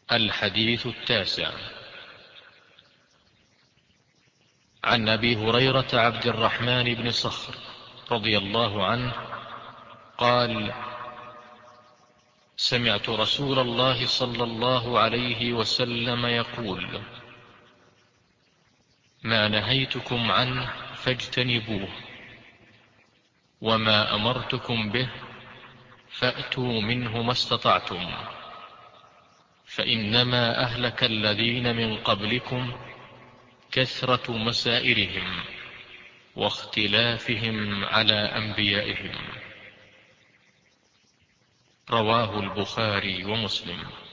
الحديث 9. عن أبي هريرة عبد الرحمن بن صخر رضي الله عنه قال: سمعت رسول الله صلى الله عليه وسلم يقول: ما نهيتكم عنه فاجتنبوه، وما أمرتكم به فأتوا منه ما استطعتم، فإنما أهلك الذين من قبلكم كثرة مسائلهم واختلافهم على أنبيائهم. رواه البخاري ومسلم.